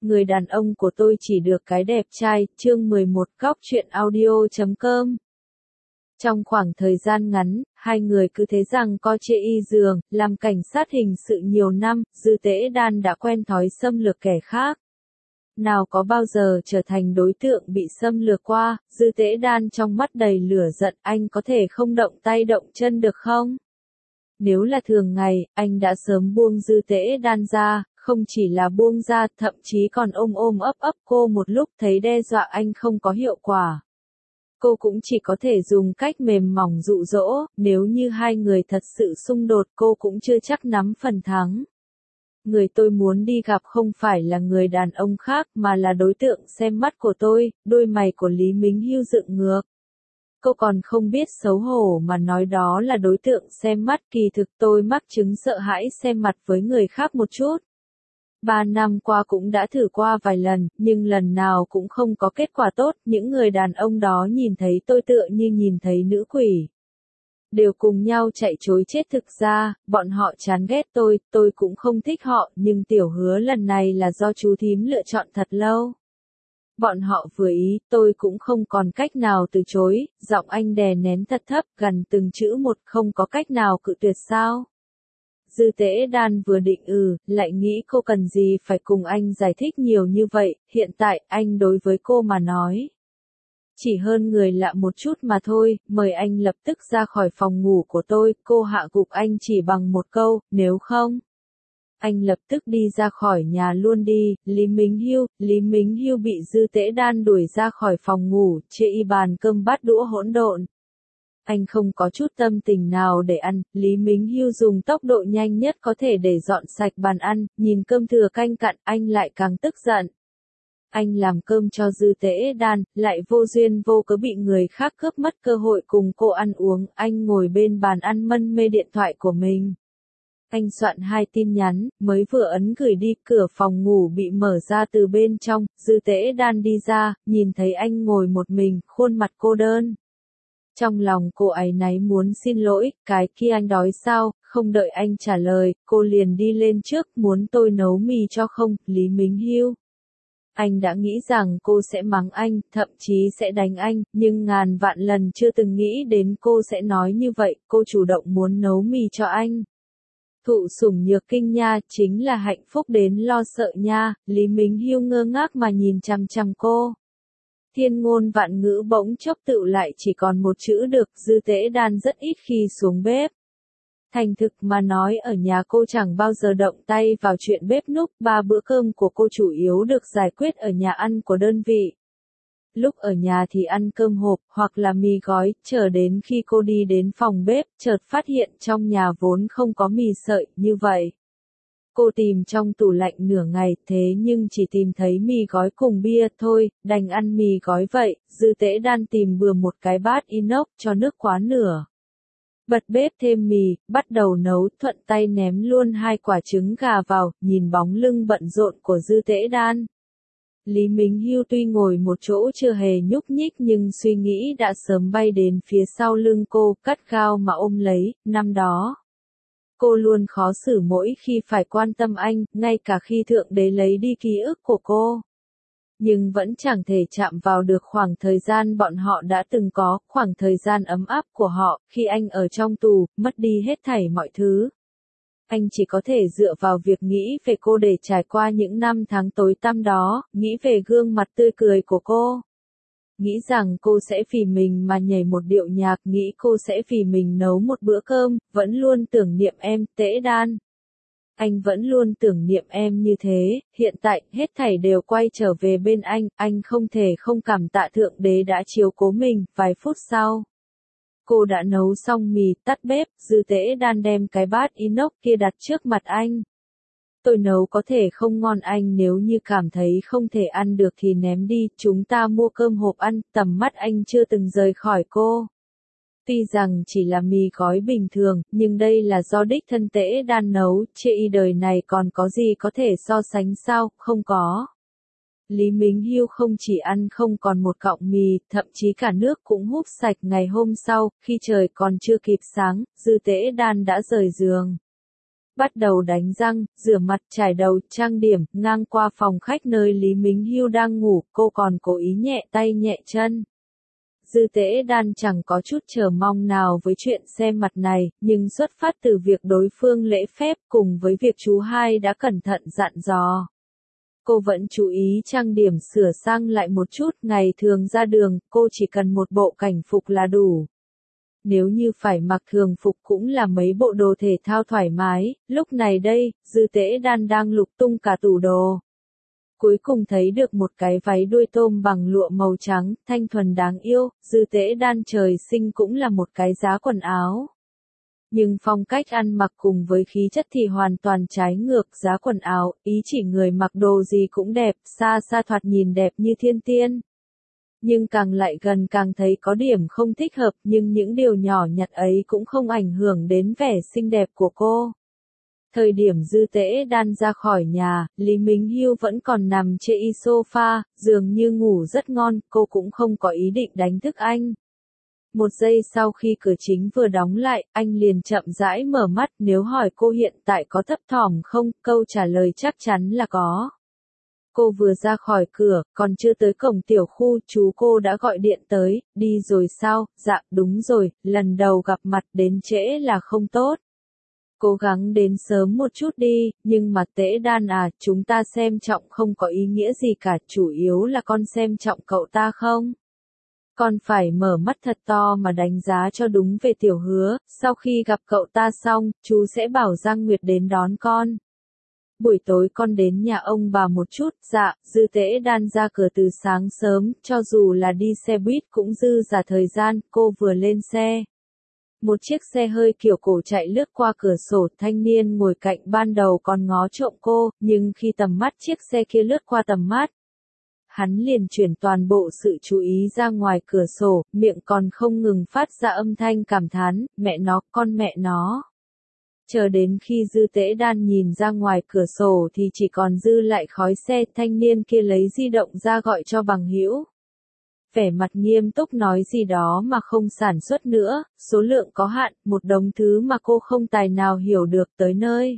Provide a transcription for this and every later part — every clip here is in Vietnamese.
Người đàn ông của tôi chỉ được cái đẹp trai, chương 11 góc truyện audio.com. Trong khoảng thời gian ngắn, hai người cứ thế rằng co chê y giường, làm cảnh sát hình sự nhiều năm, Dư Tế Đan đã quen thói xâm lược kẻ khác. Nào có bao giờ trở thành đối tượng bị xâm lược qua, Dư Tế Đan trong mắt đầy lửa giận, anh có thể không động tay động chân được không? Nếu là thường ngày, anh đã sớm buông Dư Tế Đan ra, không chỉ là buông ra, thậm chí còn ôm ôm ấp ấp cô một lúc, thấy đe dọa anh không có hiệu quả. Cô cũng chỉ có thể dùng cách mềm mỏng dụ dỗ, nếu như hai người thật sự xung đột cô cũng chưa chắc nắm phần thắng. Người tôi muốn đi gặp không phải là người đàn ông khác mà là đối tượng xem mắt của tôi, đôi mày của Lý Mính Hiêu dựng ngược. Cô còn không biết xấu hổ mà nói đó là đối tượng xem mắt, kỳ thực tôi mắc chứng sợ hãi xem mặt với người khác một chút. 3 năm qua cũng đã thử qua vài lần, nhưng lần nào cũng không có kết quả tốt, những người đàn ông đó nhìn thấy tôi tựa như nhìn thấy nữ quỷ. Đều cùng nhau chạy chối chết, thực ra, bọn họ chán ghét tôi cũng không thích họ, nhưng Tiểu Hứa lần này là do chú thím lựa chọn thật lâu. Bọn họ vừa ý, tôi cũng không còn cách nào từ chối, giọng anh đè nén thật thấp, gần từng chữ một, không có cách nào cự tuyệt sao? Dư Tế Đan vừa định lại nghĩ cô cần gì phải cùng anh giải thích nhiều như vậy, hiện tại anh đối với cô mà nói. Chỉ hơn người lạ một chút mà thôi, mời anh lập tức ra khỏi phòng ngủ của tôi, cô hạ gục anh chỉ bằng một câu, nếu không. Anh lập tức đi ra khỏi nhà luôn đi, Lý Mính Hiêu bị Dư Tế Đan đuổi ra khỏi phòng ngủ, chê y bàn cơm bát đũa hỗn độn. Anh không có chút tâm tình nào để ăn, Lý Mính Hiêu dùng tốc độ nhanh nhất có thể để dọn sạch bàn ăn, nhìn cơm thừa canh cặn, anh lại càng tức giận. Anh làm cơm cho Dư Tế Đan, lại vô duyên vô cớ bị người khác cướp mất cơ hội cùng cô ăn uống, anh ngồi bên bàn ăn mân mê điện thoại của mình. Anh soạn 2 tin nhắn, mới vừa ấn gửi đi, cửa phòng ngủ bị mở ra từ bên trong, Dư Tế Đan đi ra, nhìn thấy anh ngồi một mình, khuôn mặt cô đơn. Trong lòng cô áy náy muốn xin lỗi, cái kia anh đói sao, không đợi anh trả lời, cô liền đi lên trước, muốn tôi nấu mì cho không, Lý Mính Hiêu. Anh đã nghĩ rằng cô sẽ mắng anh, thậm chí sẽ đánh anh, nhưng ngàn vạn lần chưa từng nghĩ đến cô sẽ nói như vậy, cô chủ động muốn nấu mì cho anh. Thụ sủng nhược kinh nha, chính là hạnh phúc đến lo sợ nha, Lý Mính Hiêu ngơ ngác mà nhìn chằm chằm cô. Thiên ngôn vạn ngữ bỗng chốc tựu lại chỉ còn một chữ được, Dư Tế Đan rất ít khi xuống bếp. Thành thực mà nói ở nhà cô chẳng bao giờ động tay vào chuyện bếp núc, 3 bữa cơm của cô chủ yếu được giải quyết ở nhà ăn của đơn vị. Lúc ở nhà thì ăn cơm hộp, hoặc là mì gói, chờ đến khi cô đi đến phòng bếp, chợt phát hiện trong nhà vốn không có mì sợi, như vậy. Cô tìm trong tủ lạnh nửa ngày, thế nhưng chỉ tìm thấy mì gói cùng bia thôi, đành ăn mì gói vậy, Dư Tế Đan tìm bừa một cái bát inox cho nước quá nửa. Bật bếp thêm mì, bắt đầu nấu, thuận tay ném luôn 2 quả trứng gà vào, nhìn bóng lưng bận rộn của Dư Tế Đan. Lý Mính Hiêu tuy ngồi một chỗ chưa hề nhúc nhích nhưng suy nghĩ đã sớm bay đến phía sau lưng cô, cắt gao mà ôm lấy, năm đó. Cô luôn khó xử mỗi khi phải quan tâm anh, ngay cả khi Thượng Đế lấy đi ký ức của cô. Nhưng vẫn chẳng thể chạm vào được khoảng thời gian bọn họ đã từng có, khoảng thời gian ấm áp của họ, khi anh ở trong tù, mất đi hết thảy mọi thứ. Anh chỉ có thể dựa vào việc nghĩ về cô để trải qua những năm tháng tối tăm đó, nghĩ về gương mặt tươi cười của cô. Nghĩ rằng cô sẽ vì mình mà nhảy một điệu nhạc, nghĩ cô sẽ vì mình nấu một bữa cơm, vẫn luôn tưởng niệm em, Tế Đan. Anh vẫn luôn tưởng niệm em như thế, hiện tại, hết thảy đều quay trở về bên anh không thể không cảm tạ Thượng Đế đã chiếu cố mình, vài phút sau. Cô đã nấu xong mì, tắt bếp, Dư Tế Đan đem cái bát inox kia đặt trước mặt anh. Tôi nấu có thể không ngon, anh nếu như cảm thấy không thể ăn được thì ném đi, chúng ta mua cơm hộp ăn, tầm mắt anh chưa từng rời khỏi cô. Tuy rằng chỉ là mì gói bình thường, nhưng đây là do đích thân Tế Đan nấu, chê y đời này còn có gì có thể so sánh sao, không có. Lý Mính Hiêu không chỉ ăn không còn một cọng mì, thậm chí cả nước cũng húp sạch. Ngày hôm sau, khi trời còn chưa kịp sáng, Dư Tế Đan đã rời giường. bắt đầu đánh răng, rửa mặt, chải đầu, trang điểm, ngang qua phòng khách nơi Lý Minh Hưu đang ngủ, cô còn cố ý nhẹ tay nhẹ chân. Dư Tễ Đan chẳng có chút chờ mong nào với chuyện xem mặt này, nhưng xuất phát từ việc đối phương lễ phép cùng với việc chú hai đã cẩn thận dặn dò. Cô vẫn chú ý trang điểm sửa sang lại một chút, ngày thường ra đường, cô chỉ cần một bộ cảnh phục là đủ. Nếu như phải mặc thường phục cũng là mấy bộ đồ thể thao thoải mái, lúc này đây, Dư Tễ Đan đang lục tung cả tủ đồ. Cuối cùng thấy được một cái váy đuôi tôm bằng lụa màu trắng, thanh thuần đáng yêu, Dư Tễ Đan trời sinh cũng là một cái giá quần áo. Nhưng phong cách ăn mặc cùng với khí chất thì hoàn toàn trái ngược, giá quần áo, ý chỉ người mặc đồ gì cũng đẹp, xa xa thoạt nhìn đẹp như thiên tiên. Nhưng càng lại gần càng thấy có điểm không thích hợp, nhưng những điều nhỏ nhặt ấy cũng không ảnh hưởng đến vẻ xinh đẹp của cô. Thời điểm Dư Tễ Đan ra khỏi nhà, Lý Minh Hưu vẫn còn nằm trên sofa, dường như ngủ rất ngon, cô cũng không có ý định đánh thức anh. Một giây sau khi cửa chính vừa đóng lại, anh liền chậm rãi mở mắt, nếu hỏi cô hiện tại có thấp thỏm không, câu trả lời chắc chắn là có. Cô vừa ra khỏi cửa, còn chưa tới cổng tiểu khu, chú cô đã gọi điện tới, đi rồi sao, dạ, đúng rồi, lần đầu gặp mặt đến trễ là không tốt. Cố gắng đến sớm một chút đi, nhưng mà Tễ Đan à, chúng ta xem trọng không có ý nghĩa gì cả, chủ yếu là con xem trọng cậu ta không? Con phải mở mắt thật to mà đánh giá cho đúng về Tiểu Hứa, sau khi gặp cậu ta xong, chú sẽ bảo Giang Nguyệt đến đón con. Buổi tối con đến nhà ông bà một chút, dạ, Dư Tễ Đan ra cửa từ sáng sớm, cho dù là đi xe buýt cũng dư dả thời gian, cô vừa lên xe. Một chiếc xe hơi kiểu cổ chạy lướt qua cửa sổ, thanh niên ngồi cạnh ban đầu còn ngó trộm cô, nhưng khi tầm mắt chiếc xe kia lướt qua tầm mắt, hắn liền chuyển toàn bộ sự chú ý ra ngoài cửa sổ, miệng còn không ngừng phát ra âm thanh cảm thán, mẹ nó, con mẹ nó. Chờ đến khi Dư Tễ Đan nhìn ra ngoài cửa sổ thì chỉ còn dư lại khói xe, thanh niên kia lấy di động ra gọi cho bằng hữu. Vẻ mặt nghiêm túc nói gì đó mà không sản xuất nữa, số lượng có hạn, một đống thứ mà cô không tài nào hiểu được tới nơi.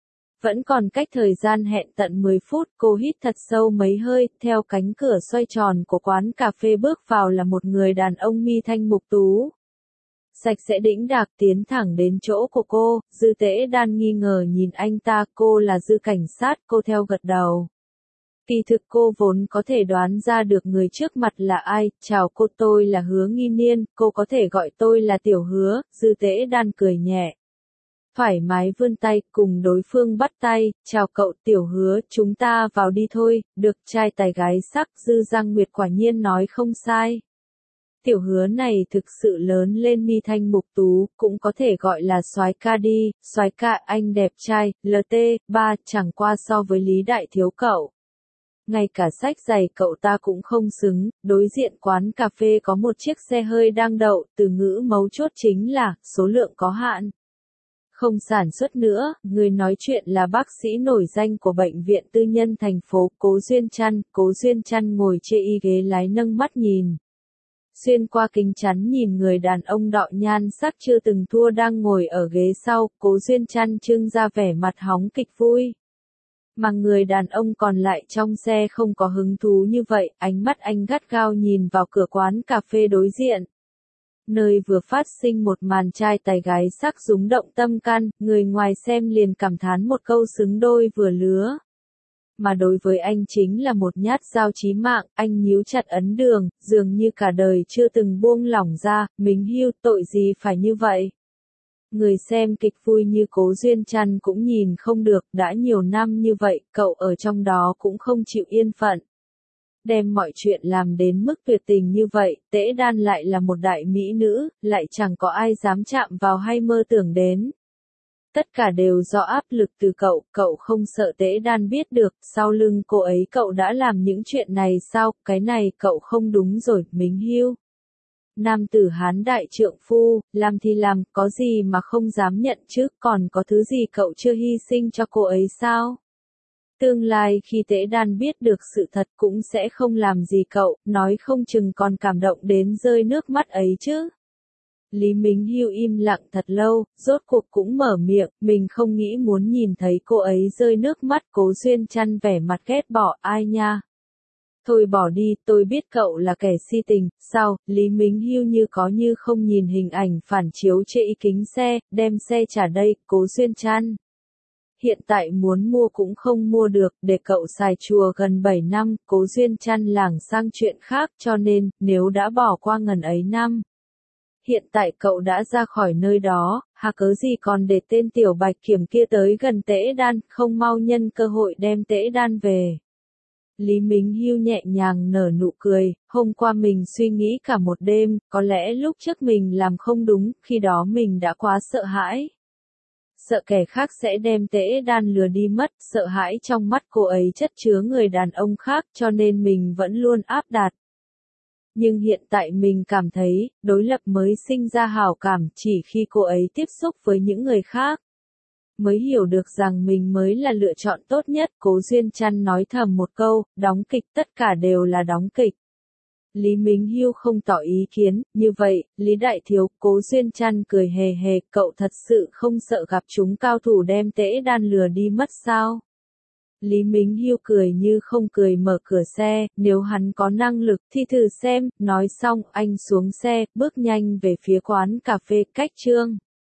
Vẫn còn cách thời gian hẹn tận 10 phút, cô hít thật sâu mấy hơi, theo cánh cửa xoay tròn của quán cà phê bước vào là một người đàn ông mi thanh mục tú. Sạch sẽ đĩnh đạc tiến thẳng đến chỗ của cô, Dư Tễ Đan nghi ngờ nhìn anh ta, cô là Dư cảnh sát, cô theo gật đầu. Kỳ thực cô vốn có thể đoán ra được người trước mặt là ai, chào cô, tôi là Hứa Nghi Niên, cô có thể gọi tôi là Tiểu Hứa, Dư Tễ Đan cười nhẹ. Thoải mái vươn tay, cùng đối phương bắt tay, chào cậu Tiểu Hứa, chúng ta vào đi thôi, được, trai tài gái sắc, Dư Giang Nguyệt quả nhiên nói không sai. Tiểu Hứa này thực sự lớn lên mi thanh mục tú, cũng có thể gọi là soái ca đi, soái ca, anh đẹp trai, LT3, chẳng qua so với Lý Đại Thiếu cậu. Ngay cả sách giày cậu ta cũng không xứng, đối diện quán cà phê có một chiếc xe hơi đang đậu, từ ngữ mấu chốt chính là, số lượng có hạn. Không sản xuất nữa, người nói chuyện là bác sĩ nổi danh của bệnh viện tư nhân thành phố, Cố Duyên Trăn ngồi trên y ghế lái nâng mắt nhìn. Xuyên qua kính chắn nhìn người đàn ông đọ nhan sắc chưa từng thua đang ngồi ở ghế sau, Cố Duyên Trăn trưng ra vẻ mặt hóng kịch vui. Mà người đàn ông còn lại trong xe không có hứng thú như vậy, ánh mắt anh gắt gao nhìn vào cửa quán cà phê đối diện. Nơi vừa phát sinh một màn trai tài gái sắc rúng động tâm can, người ngoài xem liền cảm thán một câu xứng đôi vừa lứa. Mà đối với anh chính là một nhát dao chí mạng, anh nhíu chặt ấn đường, dường như cả đời chưa từng buông lỏng ra, Minh Hưu, tội gì phải như vậy. Người xem kịch vui như Cố Duyên Trăn cũng nhìn không được, đã nhiều năm như vậy, cậu ở trong đó cũng không chịu yên phận. Đem mọi chuyện làm đến mức tuyệt tình như vậy, Tễ Đan lại là một đại mỹ nữ, lại chẳng có ai dám chạm vào hay mơ tưởng đến. Tất cả đều do áp lực từ cậu không sợ Tễ Đan biết được, sau lưng cô ấy cậu đã làm những chuyện này sao, cái này cậu không đúng rồi, Minh Hưu. Nam tử Hán đại trượng phu, làm thì làm, có gì mà không dám nhận chứ, còn có thứ gì cậu chưa hy sinh cho cô ấy sao? Tương lai khi Tễ Đan biết được sự thật cũng sẽ không làm gì cậu, nói không chừng còn cảm động đến rơi nước mắt ấy chứ. Lý Mính Hiêu im lặng thật lâu, rốt cuộc cũng mở miệng, mình không nghĩ muốn nhìn thấy cô ấy rơi nước mắt. Cố Duyên Chăn vẻ mặt ghét bỏ, ai nha. Thôi bỏ đi, tôi biết cậu là kẻ si tình. Sao? Lý Mính Hiêu như có như không nhìn hình ảnh phản chiếu trên kính xe, đem xe trả đây. Cố Duyên Chăn, hiện tại muốn mua cũng không mua được, để cậu xài chùa gần 7 năm. Cố Duyên Chăn lảng sang chuyện khác, cho nên, nếu đã bỏ qua ngần ấy năm, hiện tại cậu đã ra khỏi nơi đó, hà cớ gì còn để tên tiểu bạch kiểm kia tới gần Tễ Đan, không mau nhân cơ hội đem Tễ Đan về. Lý Mính Hiêu nhẹ nhàng nở nụ cười, hôm qua mình suy nghĩ cả một đêm, có lẽ lúc trước mình làm không đúng, khi đó mình đã quá sợ hãi. Sợ kẻ khác sẽ đem Tễ Đan lừa đi mất, sợ hãi trong mắt cô ấy chất chứa người đàn ông khác, cho nên mình vẫn luôn áp đặt. Nhưng hiện tại mình cảm thấy, đối lập mới sinh ra hảo cảm, chỉ khi cô ấy tiếp xúc với những người khác, mới hiểu được rằng mình mới là lựa chọn tốt nhất. Cố Duyên Chăn nói thầm một câu, đóng kịch, tất cả đều là đóng kịch. Lý Mính Hiêu không tỏ ý kiến, như vậy, Lý Đại Thiếu. Cố Duyên Chăn cười hề hề, cậu thật sự không sợ gặp chúng cao thủ đem Tễ Đan lừa đi mất sao? Lý Mính Hiêu cười như không cười, mở cửa xe, nếu hắn có năng lực thì thử xem. Nói xong, anh xuống xe, bước nhanh về phía quán cà phê cách Trương